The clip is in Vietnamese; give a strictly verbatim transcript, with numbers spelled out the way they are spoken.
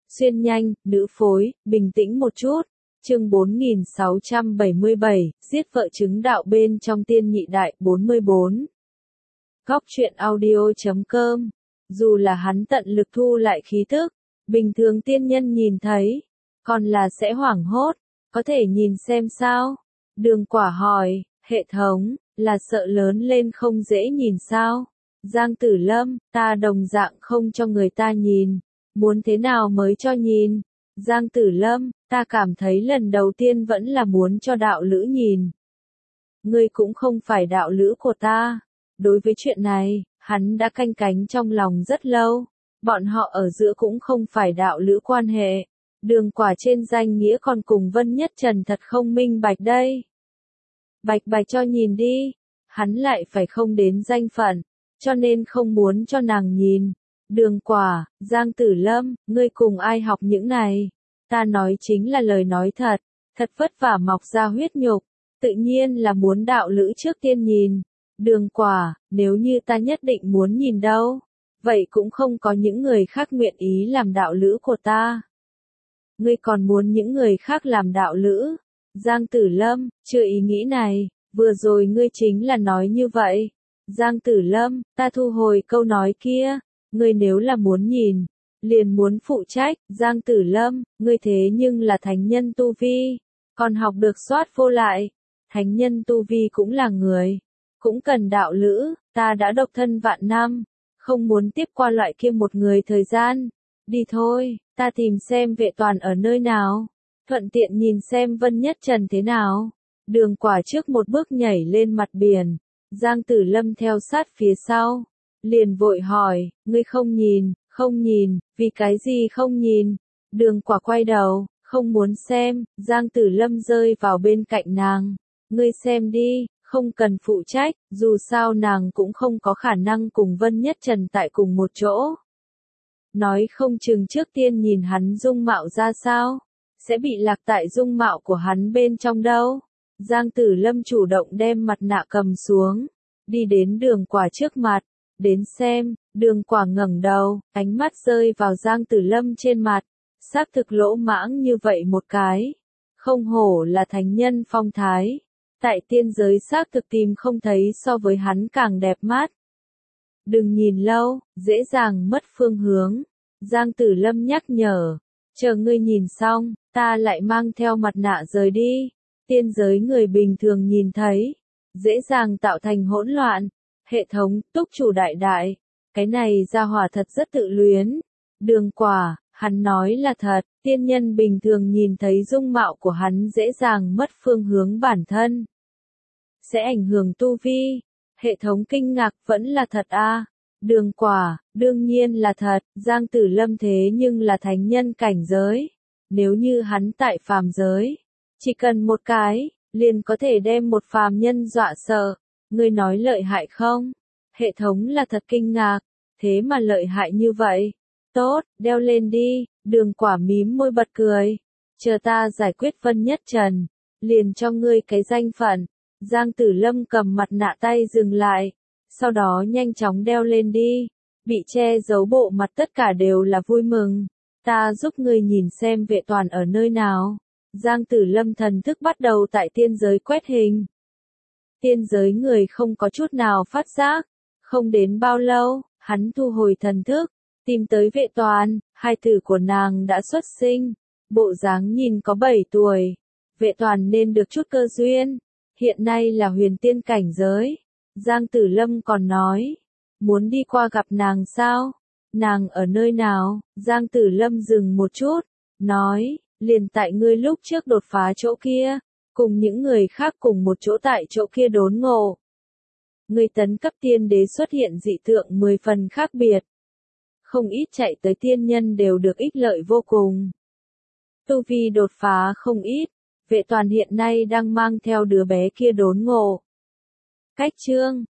Xuyên nhanh, nữ phối, bình tĩnh một chút. Chương bốn nghìn sáu trăm bảy mươi bảy, giết vợ chứng đạo bên trong tiên nhị đại, bốn mươi bốn. Góc truyện audio chấm com. Dù là hắn tận lực thu lại khí thức, bình thường tiên nhân nhìn thấy, còn là sẽ hoảng hốt, có thể nhìn xem sao? Đường Quả hỏi, hệ thống, là sợ lớn lên không dễ nhìn sao? Giang Tử Lâm, ta đồng dạng không cho người ta nhìn, muốn thế nào mới cho nhìn? Giang Tử Lâm, ta cảm thấy lần đầu tiên vẫn là muốn cho đạo lữ nhìn. Ngươi cũng không phải đạo lữ của ta. Đối với chuyện này, hắn đã canh cánh trong lòng rất lâu. Bọn họ ở giữa cũng không phải đạo lữ quan hệ. Đường Quả trên danh nghĩa còn cùng Vân Nhất Trần thật không minh bạch đây. Bạch bạch cho nhìn đi. Hắn lại phải không đến danh phận, cho nên không muốn cho nàng nhìn. Đường Quả, Giang Tử Lâm, ngươi cùng ai học những này? Ta nói chính là lời nói thật, thật vất vả mọc ra huyết nhục, tự nhiên là muốn đạo lữ trước tiên nhìn. Đường Quả, nếu như ta nhất định muốn nhìn đâu, vậy cũng không có những người khác nguyện ý làm đạo lữ của ta. Ngươi còn muốn những người khác làm đạo lữ? Giang Tử Lâm, chưa ý nghĩ này, vừa rồi ngươi chính là nói như vậy. Giang Tử Lâm, ta thu hồi câu nói kia, ngươi nếu là muốn nhìn, liền muốn phụ trách. Giang Tử Lâm, ngươi thế nhưng là thánh nhân tu vi, còn học được soát vô lại. Thánh nhân tu vi cũng là người, cũng cần đạo lữ, ta đã độc thân vạn năm, không muốn tiếp qua loại kia một người thời gian. Đi thôi, ta tìm xem Vệ Toàn ở nơi nào, thuận tiện nhìn xem Vân Nhất Trần thế nào. Đường Quả trước một bước nhảy lên mặt biển, Giang Tử Lâm theo sát phía sau, liền vội hỏi, ngươi không nhìn, không nhìn, vì cái gì không nhìn? Đường Quả quay đầu, không muốn xem. Giang Tử Lâm rơi vào bên cạnh nàng, ngươi xem đi, không cần phụ trách, dù sao nàng cũng không có khả năng cùng Vân Nhất Trần tại cùng một chỗ. Nói không chừng trước tiên nhìn hắn dung mạo ra sao, sẽ bị lạc tại dung mạo của hắn bên trong đâu. Giang Tử Lâm chủ động đem mặt nạ cầm xuống, đi đến Đường Quả trước mặt, đến xem. Đường Quả ngẩng đầu, ánh mắt rơi vào Giang Tử Lâm trên mặt, xác thực lỗ mãng như vậy một cái, không hổ là thánh nhân phong thái, tại tiên giới xác thực tìm không thấy so với hắn càng đẹp mắt. Đừng nhìn lâu, dễ dàng mất phương hướng. Giang Tử Lâm nhắc nhở, chờ ngươi nhìn xong, ta lại mang theo mặt nạ rời đi. Tiên giới người bình thường nhìn thấy, dễ dàng tạo thành hỗn loạn. Hệ thống, túc chủ đại đại, cái này gia hỏa thật rất tự luyến. Đường Quả, hắn nói là thật, tiên nhân bình thường nhìn thấy dung mạo của hắn dễ dàng mất phương hướng bản thân, sẽ ảnh hưởng tu vi. Hệ thống kinh ngạc, vẫn là thật a? À? Đường Quả, đương nhiên là thật. Giang Tử Lâm thế nhưng là thánh nhân cảnh giới, nếu như hắn tại phàm giới, chỉ cần một cái, liền có thể đem một phàm nhân dọa sợ. Ngươi nói lợi hại không? Hệ thống là thật kinh ngạc, thế mà lợi hại như vậy. Tốt, đeo lên đi. Đường Quả mím môi bật cười, chờ ta giải quyết Vân Nhất Trần, liền cho ngươi cái danh phận. Giang Tử Lâm cầm mặt nạ tay dừng lại, sau đó nhanh chóng đeo lên đi, bị che giấu bộ mặt tất cả đều là vui mừng. Ta giúp ngươi nhìn xem Vệ Toàn ở nơi nào. Giang Tử Lâm thần thức bắt đầu tại tiên giới quét hình. Tiên giới người không có chút nào phát giác, không đến bao lâu, hắn thu hồi thần thức, tìm tới Vệ Toàn. Hai tử của nàng đã xuất sinh, bộ dáng nhìn có bảy tuổi. Vệ Toàn nên được chút cơ duyên, hiện nay là huyền tiên cảnh giới. Giang Tử Lâm còn nói, muốn đi qua gặp nàng sao? Nàng ở nơi nào? Giang Tử Lâm dừng một chút, nói, liền tại ngươi lúc trước đột phá chỗ kia, cùng những người khác cùng một chỗ tại chỗ kia đốn ngộ. Ngươi tấn cấp tiên đế xuất hiện dị tượng mười phần khác biệt. Không ít chạy tới tiên nhân đều được ích lợi vô cùng. Tu vi đột phá không ít, Vệ Toàn hiện nay đang mang theo đứa bé kia đốn ngộ. Cách chương,